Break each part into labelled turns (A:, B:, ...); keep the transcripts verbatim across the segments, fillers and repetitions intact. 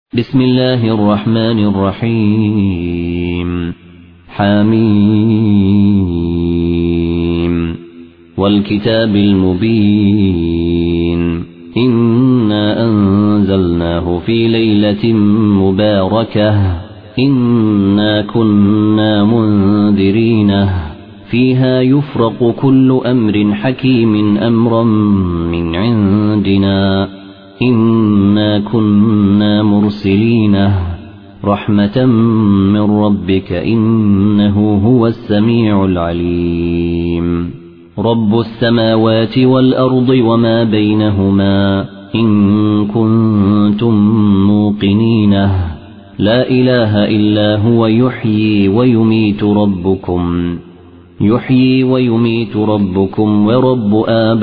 A: بسم الله الرحمن الرحيم حميم والكتاب المبين إنا أنزلناه في ليلة مباركة إنا كنا منذرين فيها يفرق كل أمر حكيم أمرا من عندنا إنا كنا مرسلين رحمة من ربك إنه هو السميع العليم رب السماوات والأرض وما بينهما إن كنتم موقنين لا إله إلا هو يحيي ويميت ربكم يحيي ويميت ربكم ورب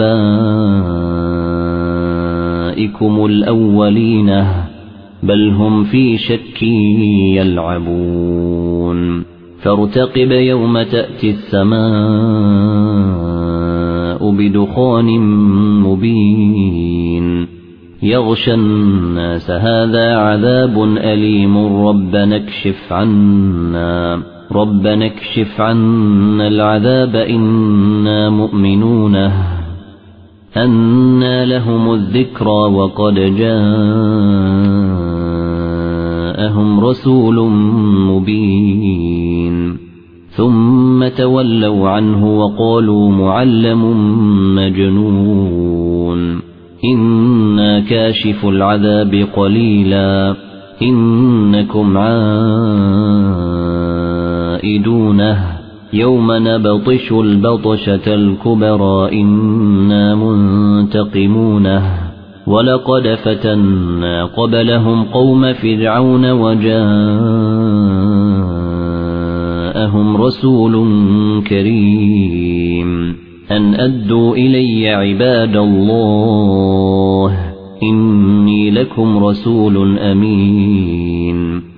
A: آبائكم الأولين بل هم في شك يلعبون فارتقب يوم تأتي السماء بدخان مبين يغشى الناس هذا عذاب أليم ربنا اكشف عنا ربنا اكشف عنا العذاب إنا مؤمنون أنى لهم الذكرى وقد جاءهم رسول مبين ثم تولوا عنه وقالوا معلم مجنون إنا كاشف العذاب قليلا إنكم عائدونه يوم نبطش البطشة الكبرى إنا منتقمونه ولقد فتنا قبلهم قوم فرعون وجاءهم رسول كريم أن أدوا إلي عباد الله إني لكم رسول أمين